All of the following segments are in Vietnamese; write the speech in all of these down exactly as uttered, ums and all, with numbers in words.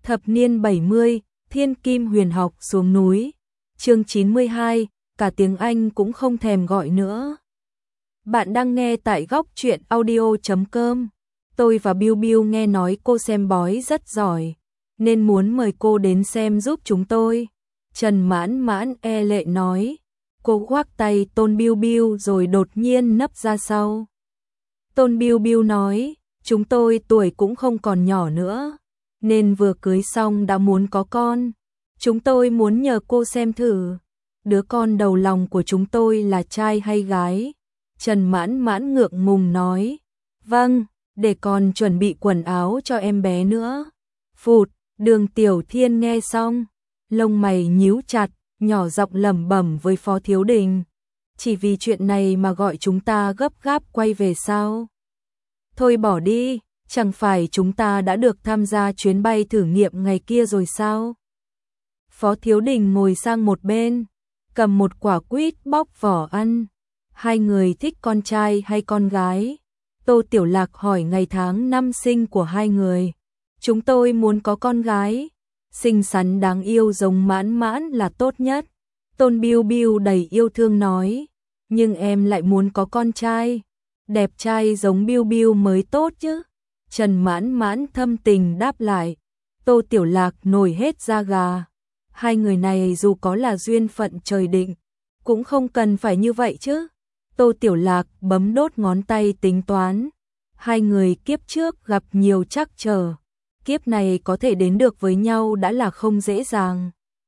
Thập niên bảy mươi, Thiên Kim Huyền học xuống núi. Chương chín mươi hai, cả tiếng Anh cũng không thèm gọi nữa. Bạn đang nghe tại góc truyện audio chấm com. Tôi và Bill Bill nghe nói cô xem bói rất giỏi, nên muốn mời cô đến xem giúp chúng tôi. Trần Mãn Mãn e lệ nói. Cô khoác tay Tôn Bill Bill rồi đột nhiên nấp ra sau. Tôn Bill Bill nói, chúng tôi tuổi cũng không còn nhỏ nữa, nên vừa cưới xong đã muốn có con. Chúng tôi muốn nhờ cô xem thử, đứa con đầu lòng của chúng tôi là trai hay gái. Trần Mãn Mãn ngượng ngùng nói, vâng, để con chuẩn bị quần áo cho em bé nữa. Phụt, Đường Tiểu Thiên nghe xong, lông mày nhíu chặt, nhỏ giọng lẩm bẩm với Phó Thiếu Đình. Chỉ vì chuyện này mà gọi chúng ta gấp gáp quay về sao? Thôi bỏ đi, chẳng phải chúng ta đã được tham gia chuyến bay thử nghiệm ngày kia rồi sao? Phó Thiếu Đình ngồi sang một bên, cầm một quả quýt bóc vỏ ăn. Hai người thích con trai hay con gái? Tô Tiểu Lạc hỏi ngày tháng năm sinh của hai người. Chúng tôi muốn có con gái, xinh xắn đáng yêu giống Mãn Mãn là tốt nhất. Tôn Bill Bill đầy yêu thương nói, nhưng em lại muốn có con trai, đẹp trai giống Bill Bill mới tốt chứ. Trần Mãn Mãn thâm tình đáp lại. Tô Tiểu Lạc nổi hết da gà. Hai người này dù có là duyên phận trời định, cũng không cần phải như vậy chứ. Tô Tiểu Lạc bấm đốt ngón tay tính toán. Hai người kiếp trước gặp nhiều trắc trở, kiếp này có thể đến được với nhau đã là không dễ dàng.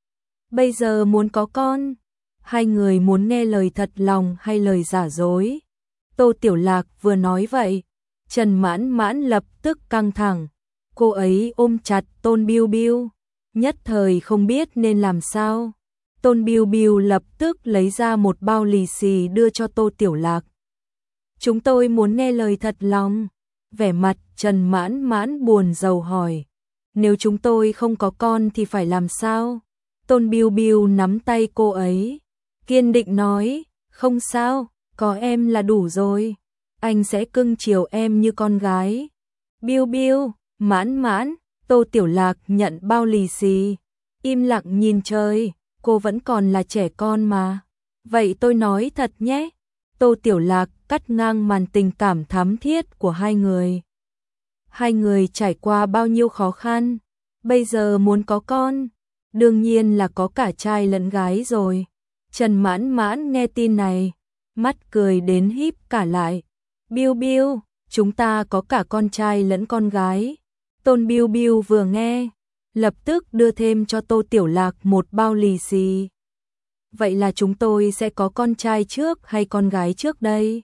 Bây giờ muốn có con, hai người muốn nghe lời thật lòng hay lời giả dối? Tô Tiểu Lạc vừa nói vậy, Trần Mãn Mãn lập tức căng thẳng. Cô ấy ôm chặt Tôn Bill Bill, nhất thời không biết nên làm sao. Tôn Bill Bill lập tức lấy ra một bao lì xì đưa cho Tô Tiểu Lạc. Chúng tôi muốn nghe lời thật lòng. Vẻ mặt Trần Mãn Mãn buồn rầu hỏi, nếu chúng tôi không có con thì phải làm sao? Tôn Bill Bill nắm tay cô ấy, kiên định nói, không sao, có em là đủ rồi. Anh sẽ cưng chiều em như con gái. Bill Bill, Mãn Mãn, Tô Tiểu Lạc nhận bao lì xì, im lặng nhìn trời, cô vẫn còn là trẻ con mà. Vậy tôi nói thật nhé. Tô Tiểu Lạc cắt ngang màn tình cảm thắm thiết của hai người. Hai người trải qua bao nhiêu khó khăn, bây giờ muốn có con, đương nhiên là có cả trai lẫn gái rồi. Trần Mãn Mãn nghe tin này, mắt cười đến híp cả lại. Bill Bill, chúng ta có cả con trai lẫn con gái. Tôn Bill Bill vừa nghe, lập tức đưa thêm cho Tô Tiểu Lạc một bao lì xì. Vậy là chúng tôi sẽ có con trai trước hay con gái trước đây?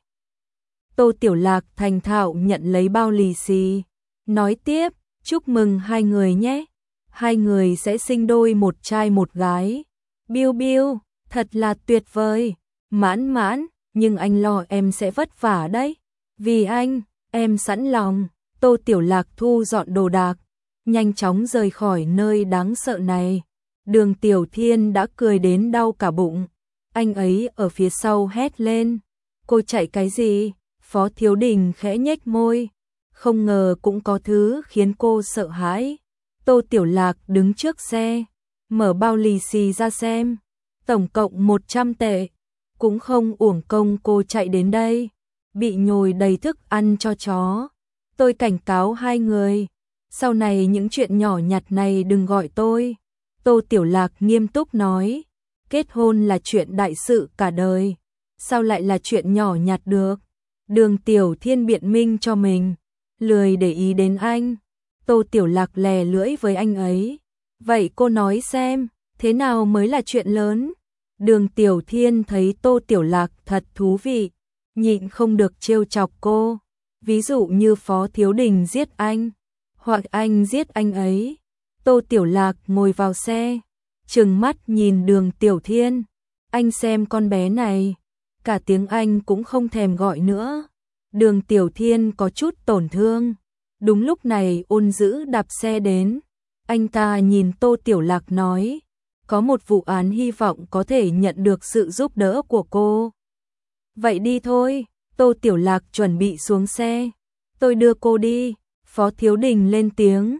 Tô Tiểu Lạc thành thạo nhận lấy bao lì xì, nói tiếp, chúc mừng hai người nhé. Hai người sẽ sinh đôi một trai một gái. Bill Bill, thật là tuyệt vời. Mãn Mãn, nhưng anh lo em sẽ vất vả đấy. Vì anh, em sẵn lòng. Tô Tiểu Lạc thu dọn đồ đạc, nhanh chóng rời khỏi nơi đáng sợ này. Đường Tiểu Thiên đã cười đến đau cả bụng. Anh ấy ở phía sau hét lên, cô chạy cái gì? Phó Thiếu Đình khẽ nhếch môi, không ngờ cũng có thứ khiến cô sợ hãi. Tô Tiểu Lạc đứng trước xe, mở bao lì xì ra xem, tổng cộng một trăm tệ, cũng không uổng công cô chạy đến đây, bị nhồi đầy thức ăn cho chó. Tôi cảnh cáo hai người, sau này những chuyện nhỏ nhặt này đừng gọi tôi. Tô Tiểu Lạc nghiêm túc nói, kết hôn là chuyện đại sự cả đời, sao lại là chuyện nhỏ nhặt được? Đường Tiểu Thiên biện minh cho mình, lười để ý đến anh. Tô Tiểu Lạc lè lưỡi với anh ấy, vậy cô nói xem, thế nào mới là chuyện lớn? Đường Tiểu Thiên thấy Tô Tiểu Lạc thật thú vị, nhịn không được trêu chọc cô. Ví dụ như Phó Thiếu Đình giết anh, hoặc anh giết anh ấy. Tô Tiểu Lạc ngồi vào xe, trừng mắt nhìn Đường Tiểu Thiên. Anh xem con bé này, cả tiếng Anh cũng không thèm gọi nữa. Đường Tiểu Thiên có chút tổn thương. Đúng lúc này Ôn Dữ đạp xe đến. Anh ta nhìn Tô Tiểu Lạc nói, có một vụ án hy vọng có thể nhận được sự giúp đỡ của cô. Vậy đi thôi. Tô Tiểu Lạc chuẩn bị xuống xe. Tôi đưa cô đi. Phó Thiếu Đình lên tiếng.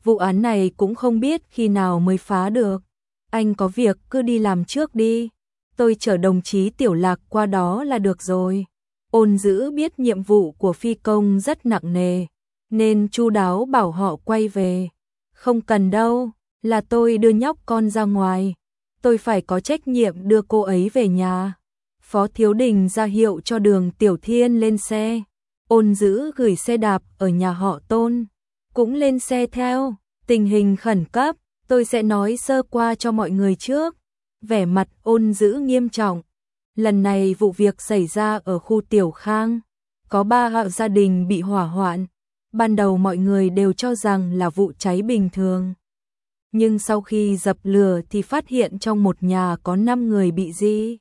vụ án này cũng không biết khi nào mới phá được. Anh có việc cứ đi làm trước đi, tôi chở đồng chí Tiểu Lạc qua đó là được rồi. Ôn Dữ biết nhiệm vụ của phi công rất nặng nề, nên chu đáo bảo họ quay về. Không cần đâu, là tôi đưa nhóc con ra ngoài. Tôi phải có trách nhiệm đưa cô ấy về nhà. Phó Thiếu Đình ra hiệu cho Đường Tiểu Thiên lên xe. Ôn Dữ gửi xe đạp ở nhà họ Tôn, cũng lên xe theo. Tình hình khẩn cấp, tôi sẽ nói sơ qua cho mọi người trước. Vẻ mặt Ôn Dữ nghiêm trọng. Lần này vụ việc xảy ra ở khu Tiểu Khang, có ba hộ gia đình bị hỏa hoạn. Ban đầu mọi người đều cho rằng là vụ cháy bình thường. Nhưng sau khi dập lửa thì phát hiện trong một nhà có năm người bị gì?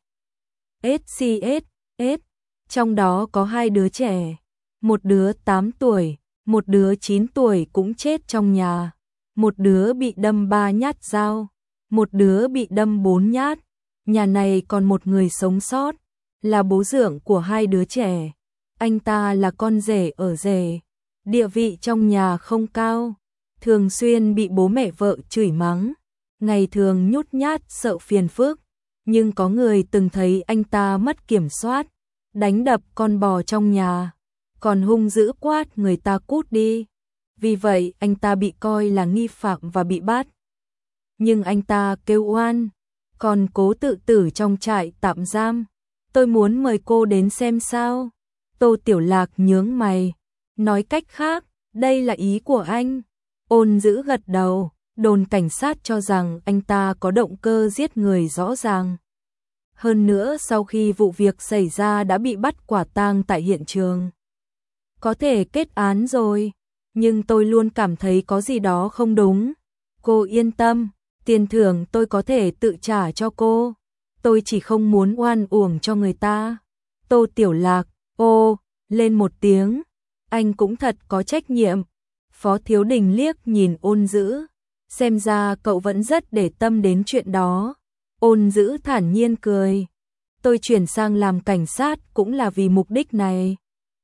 ét xê ét, S, trong đó có hai đứa trẻ, một đứa tám tuổi, một đứa chín tuổi cũng chết trong nhà, một đứa bị đâm ba nhát dao, một đứa bị đâm bốn nhát. Nhà này còn một người sống sót, là bố dượng của hai đứa trẻ. Anh ta là con rể ở rể, địa vị trong nhà không cao, thường xuyên bị bố mẹ vợ chửi mắng, ngày thường nhút nhát sợ phiền phức. Nhưng có người từng thấy anh ta mất kiểm soát, đánh đập con bò trong nhà, còn hung dữ quát người ta cút đi. Vì vậy anh ta bị coi là nghi phạm và bị bắt. Nhưng anh ta kêu oan, còn cố tự tử trong trại tạm giam. Tôi muốn mời cô đến xem sao. Tô Tiểu Lạc nhướng mày, nói cách khác, đây là ý của anh. Ôn Dữ gật đầu, đồn cảnh sát cho rằng anh ta có động cơ giết người rõ ràng. Hơn nữa sau khi vụ việc xảy ra đã bị bắt quả tang tại hiện trường. Có thể kết án rồi, nhưng tôi luôn cảm thấy có gì đó không đúng. Cô yên tâm, tiền thưởng tôi có thể tự trả cho cô. Tôi chỉ không muốn oan uổng cho người ta. Tô Tiểu Lạc, ô, lên một tiếng. Anh cũng thật có trách nhiệm. Phó Thiếu Đình liếc nhìn Ôn Dữ. Xem ra cậu vẫn rất để tâm đến chuyện đó. Ôn Dữ thản nhiên cười. Tôi chuyển sang làm cảnh sát cũng là vì mục đích này.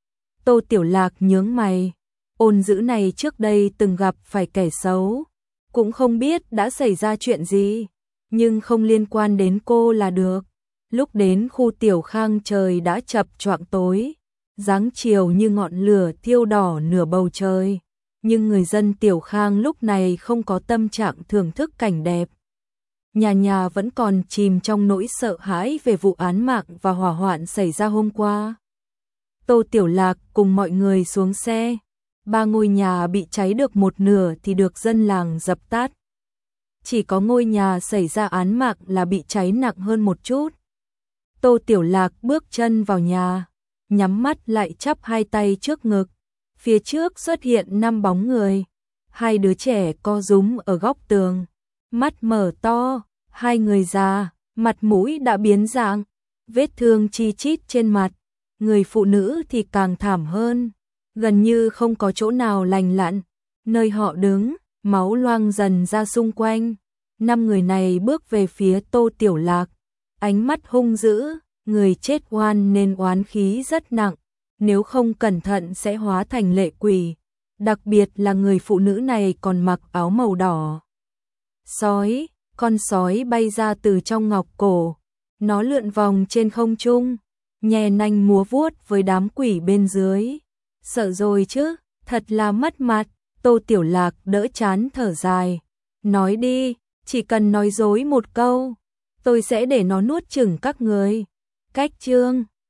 Tô Tiểu Lạc nhướng mày. Ôn Dữ này trước đây từng gặp phải kẻ xấu, cũng không biết đã xảy ra chuyện gì, nhưng không liên quan đến cô là được. Lúc đến khu Tiểu Khang trời đã chập choạng tối, dáng chiều như ngọn lửa thiêu đỏ nửa bầu trời, nhưng người dân Tiểu Khang lúc này không có tâm trạng thưởng thức cảnh đẹp. Nhà nhà vẫn còn chìm trong nỗi sợ hãi về vụ án mạng và hỏa hoạn xảy ra hôm qua. Tô Tiểu Lạc cùng mọi người xuống xe. Ba ngôi nhà bị cháy được một nửa thì được dân làng dập tắt. Chỉ có ngôi nhà xảy ra án mạng là bị cháy nặng hơn một chút. Tô Tiểu Lạc bước chân vào nhà, nhắm mắt lại chắp hai tay trước ngực. Phía trước xuất hiện năm bóng người. Hai đứa trẻ co rúm ở góc tường, mắt mở to, hai người già, mặt mũi đã biến dạng, vết thương chi chít trên mặt. Người phụ nữ thì càng thảm hơn, gần như không có chỗ nào lành lặn. Nơi họ đứng, máu loang dần ra xung quanh. Năm người này bước về phía Tô Tiểu Lạc, ánh mắt hung dữ. Người chết oan nên oán khí rất nặng, nếu không cẩn thận sẽ hóa thành lệ quỷ. Đặc biệt là người phụ nữ này còn mặc áo màu đỏ. Sói, con sói bay ra từ trong ngọc cổ, nó lượn vòng trên không trung, nhè nanh múa vuốt với đám quỷ bên dưới. Sợ rồi chứ, thật là mất mặt. Tô Tiểu Lạc đỡ chán thở dài, nói đi, chỉ cần nói dối một câu, tôi sẽ để nó nuốt chửng các người. Cách chương